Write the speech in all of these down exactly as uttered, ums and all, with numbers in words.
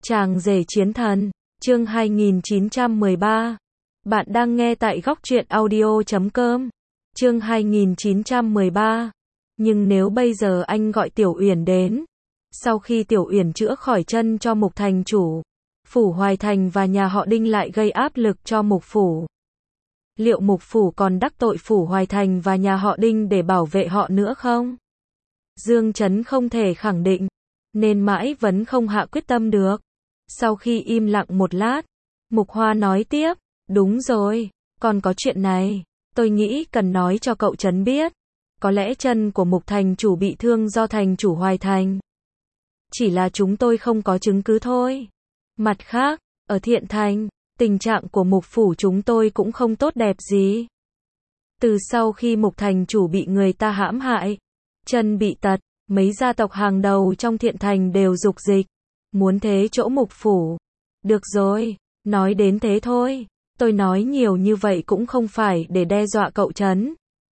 Chàng rể chiến thần, chương hai nghìn chín trăm mười ba. Bạn đang nghe tại góc truyện audio chấm com. Chương hai nghìn chín trăm mười ba. Nhưng nếu bây giờ anh gọi Tiểu Uyển đến, sau khi Tiểu Uyển chữa khỏi chân cho Mục thành chủ, phủ Hoài Thành và nhà họ Đinh lại gây áp lực cho Mục phủ. Liệu Mục phủ còn đắc tội phủ Hoài Thành và nhà họ Đinh để bảo vệ họ nữa không? Dương Chấn không thể khẳng định, nên mãi vẫn không hạ quyết tâm được. Sau khi im lặng một lát, Mục Hoa nói tiếp, đúng rồi, còn có chuyện này, tôi nghĩ cần nói cho cậu Chấn biết. Có lẽ chân của Mục thành chủ bị thương do thành chủ Hoài Thành. Chỉ là chúng tôi không có chứng cứ thôi. Mặt khác, ở Thiện Thành, tình trạng của Mục phủ chúng tôi cũng không tốt đẹp gì. Từ sau khi Mục thành chủ bị người ta hãm hại, chân bị tật, mấy gia tộc hàng đầu trong Thiện Thành đều dục dịch, muốn thế chỗ Mục phủ. Được rồi, nói đến thế thôi, tôi nói nhiều như vậy cũng không phải để đe dọa cậu Chấn,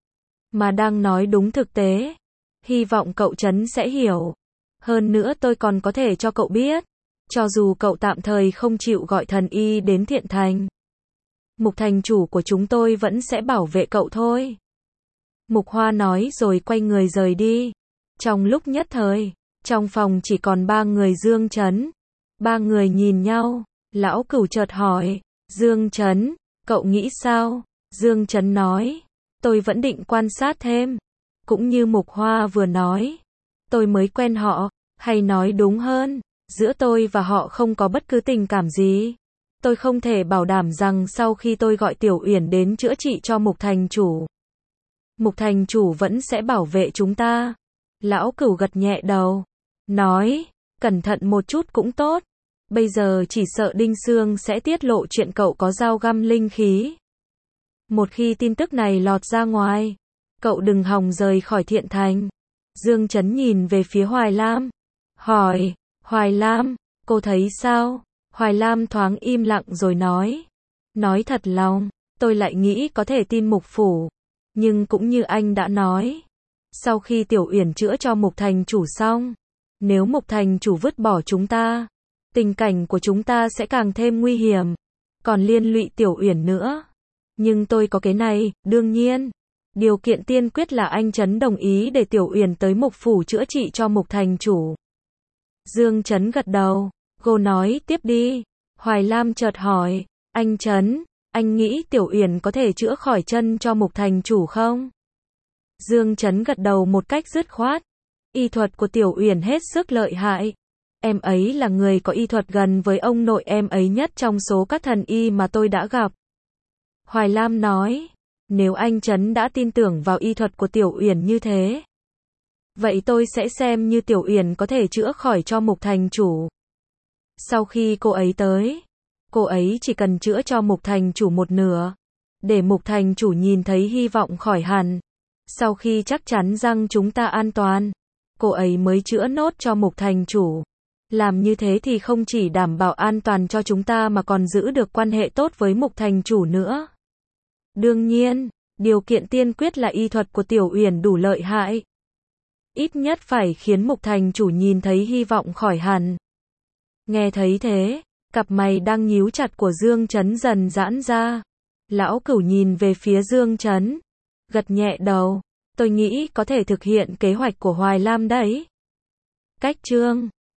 mà đang nói đúng thực tế. Hy vọng cậu Chấn sẽ hiểu. Hơn nữa tôi còn có thể cho cậu biết, cho dù cậu tạm thời không chịu gọi thần y đến Thiện Thành, Mục thành chủ của chúng tôi vẫn sẽ bảo vệ cậu thôi. Mục Hoa nói rồi quay người rời đi. Trong lúc nhất thời, trong phòng chỉ còn ba người Dương Chấn. Ba người nhìn nhau, lão Cửu chợt hỏi, Dương Chấn, cậu nghĩ sao? Dương Chấn nói, tôi vẫn định quan sát thêm. Cũng như Mục Hoa vừa nói, tôi mới quen họ, hay nói đúng hơn, giữa tôi và họ không có bất cứ tình cảm gì. Tôi không thể bảo đảm rằng sau khi tôi gọi Tiểu Uyển đến chữa trị cho Mục thành chủ, Mục thành chủ vẫn sẽ bảo vệ chúng ta. Lão Cửu gật nhẹ đầu, nói, cẩn thận một chút cũng tốt. Bây giờ chỉ sợ Đinh Sương sẽ tiết lộ chuyện cậu có dao găm linh khí. Một khi tin tức này lọt ra ngoài, cậu đừng hòng rời khỏi Thiện Thành. Dương Chấn nhìn về phía Hoài Lam, hỏi, Hoài Lam, cô thấy sao? Hoài Lam thoáng im lặng rồi nói, nói thật lòng, tôi lại nghĩ có thể tin Mục phủ. Nhưng cũng như anh đã nói, sau khi Tiểu Uyển chữa cho Mục thành chủ xong, nếu Mục thành chủ vứt bỏ chúng ta, tình cảnh của chúng ta sẽ càng thêm nguy hiểm, còn liên lụy Tiểu Uyển nữa. Nhưng tôi có cái này, đương nhiên, điều kiện tiên quyết là anh Chấn đồng ý để Tiểu Uyển tới Mục phủ chữa trị cho Mục thành chủ. Dương Chấn gật đầu, cô nói tiếp đi. Hoài Lam chợt hỏi, anh Chấn, anh nghĩ Tiểu Uyển có thể chữa khỏi chân cho Mục thành chủ không? Dương Chấn gật đầu một cách dứt khoát. Y thuật của Tiểu Uyển hết sức lợi hại. Em ấy là người có y thuật gần với ông nội em ấy nhất trong số các thần y mà tôi đã gặp. Hoài Lam nói, nếu anh Chấn đã tin tưởng vào y thuật của Tiểu Uyển như thế, vậy tôi sẽ xem như Tiểu Uyển có thể chữa khỏi cho Mục thành chủ. Sau khi cô ấy tới, cô ấy chỉ cần chữa cho Mục thành chủ một nửa, để Mục thành chủ nhìn thấy hy vọng khỏi hẳn. Sau khi chắc chắn rằng chúng ta an toàn, cô ấy mới chữa nốt cho Mục thành chủ. Làm như thế thì không chỉ đảm bảo an toàn cho chúng ta mà còn giữ được quan hệ tốt với Mục thành chủ nữa. Đương nhiên, điều kiện tiên quyết là y thuật của Tiểu Uyển đủ lợi hại. Ít nhất phải khiến Mục thành chủ nhìn thấy hy vọng khỏi hẳn. Nghe thấy thế, cặp mày đang nhíu chặt của Dương Chấn dần giãn ra. Lão Cửu nhìn về phía Dương Chấn, gật nhẹ đầu, tôi nghĩ có thể thực hiện kế hoạch của Hoài Lam đấy. Cách chương